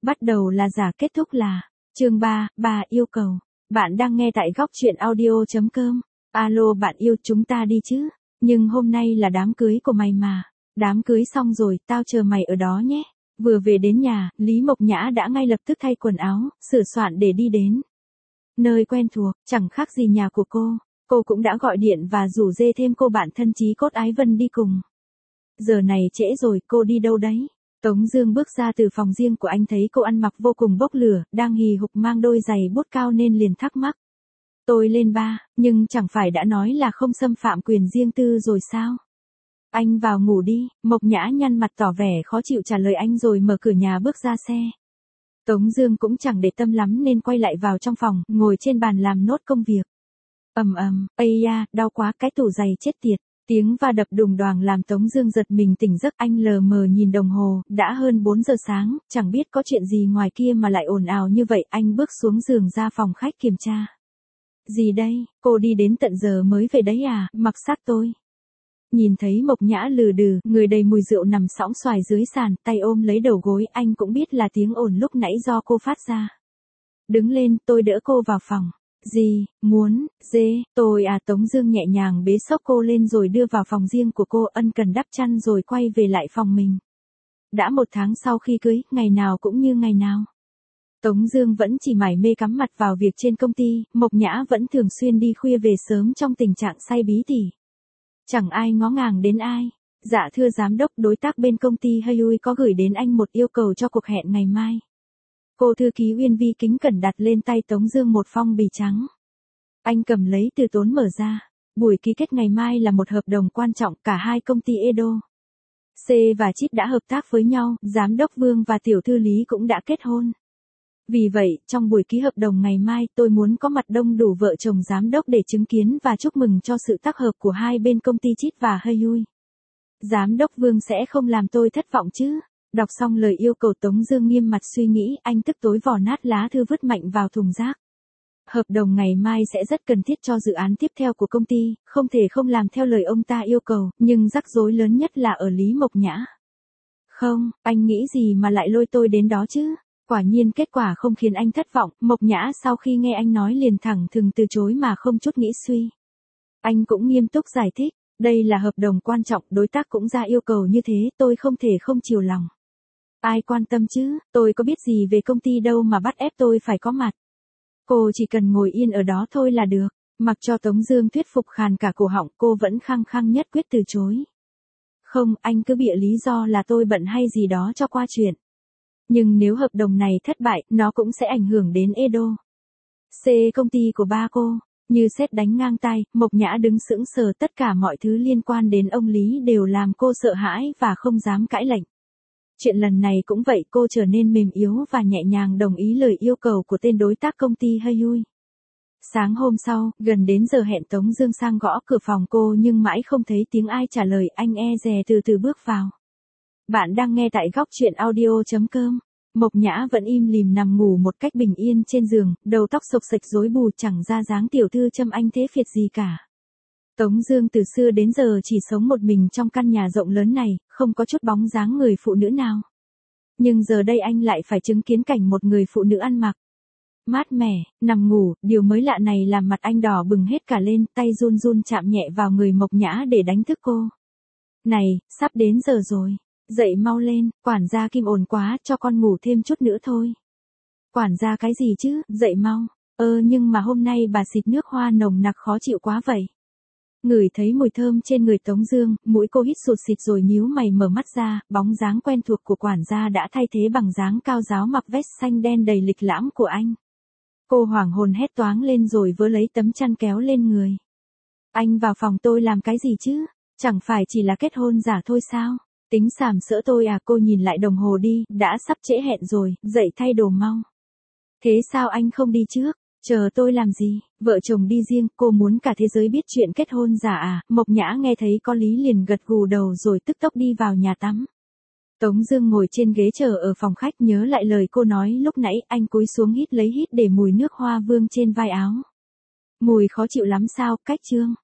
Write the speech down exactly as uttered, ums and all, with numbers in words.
Bắt đầu là giả, kết thúc là. Chương ba, bà yêu cầu. Bạn đang nghe tại góc truyện audio chấm com. Alo bạn yêu, chúng ta đi chứ. Nhưng hôm nay là đám cưới của mày mà. Đám cưới xong rồi, tao chờ mày ở đó nhé. Vừa về đến nhà, Lý Mộc Nhã đã ngay lập tức thay quần áo, sửa soạn để đi đến nơi quen thuộc, chẳng khác gì nhà của cô. Cô cũng đã gọi điện và rủ dê thêm cô bạn thân chí cốt Ái Vân đi cùng. Giờ này trễ rồi, cô đi đâu đấy? Tống Dương bước ra từ phòng riêng của anh thấy cô ăn mặc vô cùng bốc lửa, đang hì hục mang đôi giày bốt cao nên liền thắc mắc. Tôi lên ba, nhưng chẳng phải đã nói là không xâm phạm quyền riêng tư rồi sao? Anh vào ngủ đi. Mộc Nhã nhăn mặt tỏ vẻ khó chịu trả lời anh rồi mở cửa nhà bước ra xe. Tống Dương cũng chẳng để tâm lắm nên quay lại vào trong phòng, ngồi trên bàn làm nốt công việc. Ầm ầm, ây da, đau quá, cái tủ giày chết tiệt. Tiếng va đập đùng đoàng làm Tống Dương giật mình tỉnh giấc, anh lờ mờ nhìn đồng hồ, đã hơn bốn giờ sáng, chẳng biết có chuyện gì ngoài kia mà lại ồn ào như vậy, anh bước xuống giường ra phòng khách kiểm tra. Gì đây, cô đi đến tận giờ mới về đấy à, mặc sát tôi. Nhìn thấy Mộc Nhã lừ đừ, người đầy mùi rượu nằm sõng xoài dưới sàn, tay ôm lấy đầu gối, anh cũng biết là tiếng ồn lúc nãy do cô phát ra. Đứng lên, tôi đỡ cô vào phòng. Gì, muốn, dê, tôi à. Tống Dương nhẹ nhàng bế xốc cô lên rồi đưa vào phòng riêng của cô, ân cần đắp chăn rồi quay về lại phòng mình. Đã một tháng sau khi cưới, ngày nào cũng như ngày nào. Tống Dương vẫn chỉ mải mê cắm mặt vào việc trên công ty, Mộc Nhã vẫn thường xuyên đi khuya về sớm trong tình trạng say bí tỉ. Chẳng ai ngó ngàng đến ai. Dạ thưa giám đốc, đối tác bên công ty Hyui có gửi đến anh một yêu cầu cho cuộc hẹn ngày mai. Cô thư ký Uyên Vi kính cẩn đặt lên tay Tống Dương một phong bì trắng. Anh cầm lấy từ tốn mở ra. Buổi ký kết ngày mai là một hợp đồng quan trọng, cả hai công ty Edo C và Chip đã hợp tác với nhau, giám đốc Vương và tiểu thư Lý cũng đã kết hôn. Vì vậy, trong buổi ký hợp đồng ngày mai, tôi muốn có mặt đông đủ vợ chồng giám đốc để chứng kiến và chúc mừng cho sự tác hợp của hai bên công ty Chip và Hyui. Giám đốc Vương sẽ không làm tôi thất vọng chứ? Đọc xong lời yêu cầu, Tống Dương nghiêm mặt suy nghĩ, anh tức tối vò nát lá thư vứt mạnh vào thùng rác. Hợp đồng ngày mai sẽ rất cần thiết cho dự án tiếp theo của công ty, không thể không làm theo lời ông ta yêu cầu, nhưng rắc rối lớn nhất là ở Lý Mộc Nhã. Không, anh nghĩ gì mà lại lôi tôi đến đó chứ? Quả nhiên kết quả không khiến anh thất vọng, Mộc Nhã sau khi nghe anh nói liền thẳng thừng từ chối mà không chút nghĩ suy. Anh cũng nghiêm túc giải thích, đây là hợp đồng quan trọng, đối tác cũng ra yêu cầu như thế, tôi không thể không chiều lòng. Ai quan tâm chứ, tôi có biết gì về công ty đâu mà bắt ép tôi phải có mặt. Cô chỉ cần ngồi yên ở đó thôi là được. Mặc cho Tống Dương thuyết phục khàn cả cổ họng, cô vẫn khăng khăng nhất quyết từ chối. Không, anh cứ bịa lý do là tôi bận hay gì đó cho qua chuyện. Nhưng nếu hợp đồng này thất bại, nó cũng sẽ ảnh hưởng đến Edo C, công ty của ba cô. Như sét đánh ngang tai, Mộc Nhã đứng sững sờ, tất cả mọi thứ liên quan đến ông Lý đều làm cô sợ hãi và không dám cãi lệnh. Chuyện lần này cũng vậy, cô trở nên mềm yếu và nhẹ nhàng đồng ý lời yêu cầu của tên đối tác công ty Hyui. Sáng hôm sau, gần đến giờ hẹn, Tống Dương sang gõ cửa phòng cô nhưng mãi không thấy tiếng ai trả lời, anh e dè từ từ bước vào. Bạn đang nghe tại góc truyện audio chấm com. Mộc Nhã vẫn im lìm nằm ngủ một cách bình yên trên giường, đầu tóc xộc xệch rối bù, chẳng ra dáng tiểu thư Trâm Anh thế Phiệt gì cả. Tống Dương từ xưa đến giờ chỉ sống một mình trong căn nhà rộng lớn này, không có chút bóng dáng người phụ nữ nào. Nhưng giờ đây anh lại phải chứng kiến cảnh một người phụ nữ ăn mặc mát mẻ, nằm ngủ, điều mới lạ này làm mặt anh đỏ bừng hết cả lên, tay run run chạm nhẹ vào người Mộc Nhã để đánh thức cô. Này, sắp đến giờ rồi. Dậy mau lên, quản gia Kim ồn quá, cho con ngủ thêm chút nữa thôi. Quản gia cái gì chứ, dậy mau. Ơ nhưng mà hôm nay bà xịt nước hoa nồng nặc khó chịu quá vậy. Ngửi thấy mùi thơm trên người Tống Dương, mũi cô hít sụt xịt rồi nhíu mày mở mắt ra, bóng dáng quen thuộc của quản gia đã thay thế bằng dáng cao giáo mặc vest xanh đen đầy lịch lãm của anh. Cô hoảng hồn hét toáng lên rồi vớ lấy tấm chăn kéo lên người. Anh vào phòng tôi làm cái gì chứ? Chẳng phải chỉ là kết hôn giả thôi sao? Tính sàm sỡ tôi à? Cô nhìn lại đồng hồ đi, đã sắp trễ hẹn rồi, dậy thay đồ mau. Thế sao anh không đi trước? Chờ tôi làm gì? Vợ chồng đi riêng, cô muốn cả thế giới biết chuyện kết hôn giả à? Mộc Nhã nghe thấy có lý liền gật gù đầu rồi tức tốc đi vào nhà tắm. Tống Dương ngồi trên ghế chờ ở phòng khách nhớ lại lời cô nói lúc nãy, anh cúi xuống hít lấy hít để mùi nước hoa vương trên vai áo. Mùi khó chịu lắm sao? Cách Trương.